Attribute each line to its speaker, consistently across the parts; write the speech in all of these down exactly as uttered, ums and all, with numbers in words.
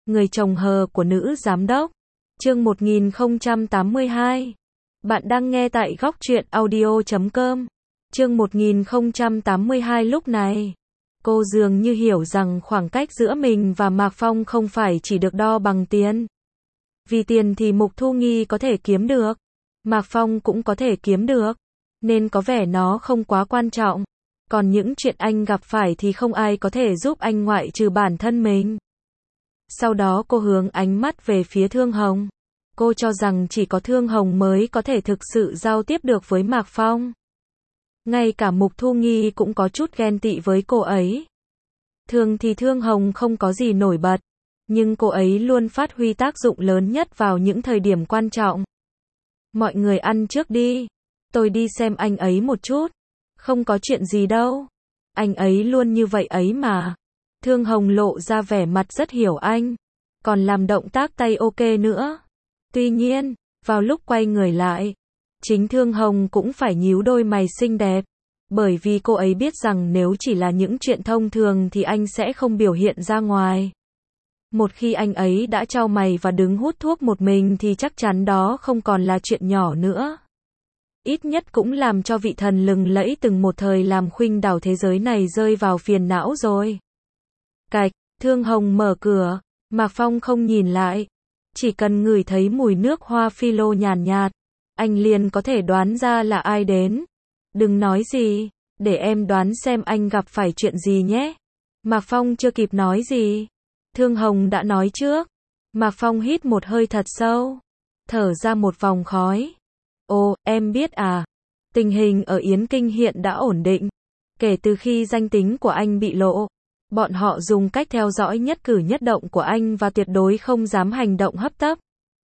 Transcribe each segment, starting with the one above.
Speaker 1: Người chồng hờ của nữ giám đốc. Chương một nghìn không trăm tám mươi hai. Bạn đang nghe tại góc truyện audio chấm com. Chương một nghìn không trăm tám mươi hai. Lúc này, cô dường như hiểu rằng khoảng cách giữa mình và Mạc Phong không phải chỉ được đo bằng tiền. Vì tiền thì Mục Thu Nghi có thể kiếm được, Mạc Phong cũng có thể kiếm được, nên có vẻ nó không quá quan trọng. Còn những chuyện anh gặp phải thì không ai có thể giúp anh ngoại trừ bản thân mình. Sau đó cô hướng ánh mắt về phía Thương Hồng. Cô cho rằng chỉ có Thương Hồng mới có thể thực sự giao tiếp được với Mạc Phong. Ngay cả Mục Thu Nghi cũng có chút ghen tị với cô ấy. Thường thì Thương Hồng không có gì nổi bật, nhưng cô ấy luôn phát huy tác dụng lớn nhất vào những thời điểm quan trọng. Mọi người ăn trước đi, tôi đi xem anh ấy một chút. Không có chuyện gì đâu, anh ấy luôn như vậy ấy mà. Thương Hồng lộ ra vẻ mặt rất hiểu anh, còn làm động tác tay ok nữa. Tuy nhiên, vào lúc quay người lại, chính Thương Hồng cũng phải nhíu đôi mày xinh đẹp, bởi vì cô ấy biết rằng nếu chỉ là những chuyện thông thường thì anh sẽ không biểu hiện ra ngoài. Một khi anh ấy đã chau mày và đứng hút thuốc một mình thì chắc chắn đó không còn là chuyện nhỏ nữa. Ít nhất cũng làm cho vị thần lừng lẫy từng một thời làm khuynh đảo thế giới này rơi vào phiền não rồi. Cạch, Thương Hồng mở cửa, Mạc Phong không nhìn lại. Chỉ cần ngửi thấy mùi nước hoa phi lô nhàn nhạt, anh liền có thể đoán ra là ai đến. Đừng nói gì, để em đoán xem anh gặp phải chuyện gì nhé. Mạc Phong chưa kịp nói gì, Thương Hồng đã nói trước. Mạc Phong hít một hơi thật sâu, thở ra một vòng khói. Ồ, em biết à, tình hình ở Yến Kinh hiện đã ổn định. Kể từ khi danh tính của anh bị lộ, bọn họ dùng cách theo dõi nhất cử nhất động của anh và tuyệt đối không dám hành động hấp tấp.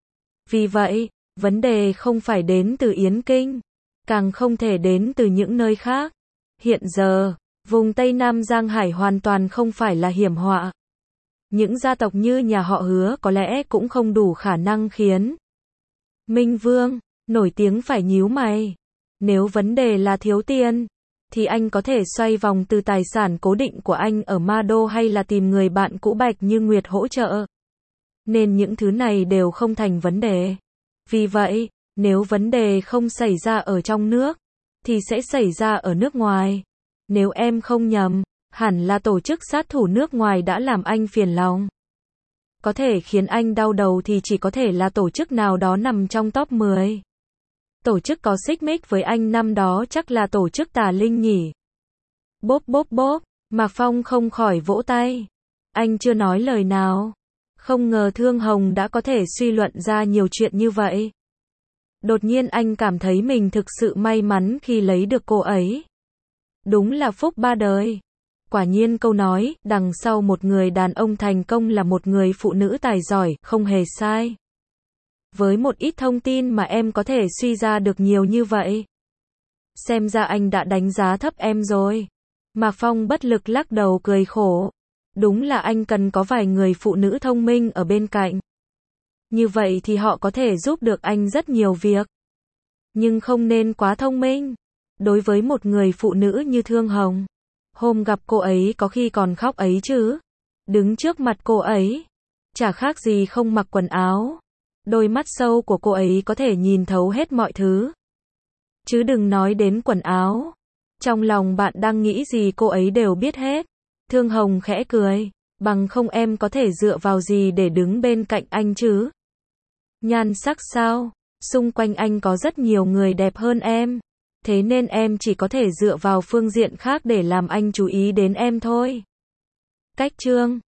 Speaker 1: Vì vậy, vấn đề không phải đến từ Yến Kinh, càng không thể đến từ những nơi khác. Hiện giờ, vùng Tây Nam Giang Hải hoàn toàn không phải là hiểm họa. Những gia tộc như nhà họ Hứa có lẽ cũng không đủ khả năng khiến Minh Vương nổi tiếng phải nhíu mày. Nếu vấn đề là thiếu tiền, thì anh có thể xoay vòng từ tài sản cố định của anh ở Ma Đô hay là tìm người bạn cũ Bạch Như Nguyệt hỗ trợ. Nên những thứ này đều không thành vấn đề. Vì vậy, nếu vấn đề không xảy ra ở trong nước, thì sẽ xảy ra ở nước ngoài. Nếu em không nhầm, hẳn là tổ chức sát thủ nước ngoài đã làm anh phiền lòng. Có thể khiến anh đau đầu thì chỉ có thể là tổ chức nào đó nằm trong top mười. Tổ chức có xích mích với anh năm đó chắc là tổ chức Tà Linh nhỉ. Bốp bốp bốp, Mạc Phong không khỏi vỗ tay. Anh chưa nói lời nào. Không ngờ Thương Hồng đã có thể suy luận ra nhiều chuyện như vậy. Đột nhiên anh cảm thấy mình thực sự may mắn khi lấy được cô ấy. Đúng là phúc ba đời. Quả nhiên câu nói, đằng sau một người đàn ông thành công là một người phụ nữ tài giỏi, không hề sai. Với một ít thông tin mà em có thể suy ra được nhiều như vậy. Xem ra anh đã đánh giá thấp em rồi. Mạc Phong bất lực lắc đầu cười khổ. Đúng là anh cần có vài người phụ nữ thông minh ở bên cạnh. Như vậy thì họ có thể giúp được anh rất nhiều việc. Nhưng không nên quá thông minh. Đối với một người phụ nữ như Thương Hồng, hôm gặp cô ấy có khi còn khóc ấy chứ. Đứng trước mặt cô ấy, chả khác gì không mặc quần áo. Đôi mắt sâu của cô ấy có thể nhìn thấu hết mọi thứ. Chứ đừng nói đến quần áo. Trong lòng bạn đang nghĩ gì cô ấy đều biết hết. Thương Hồng khẽ cười. Bằng không em có thể dựa vào gì để đứng bên cạnh anh chứ? Nhan sắc sao? Xung quanh anh có rất nhiều người đẹp hơn em. Thế nên em chỉ có thể dựa vào phương diện khác để làm anh chú ý đến em thôi. Cách chương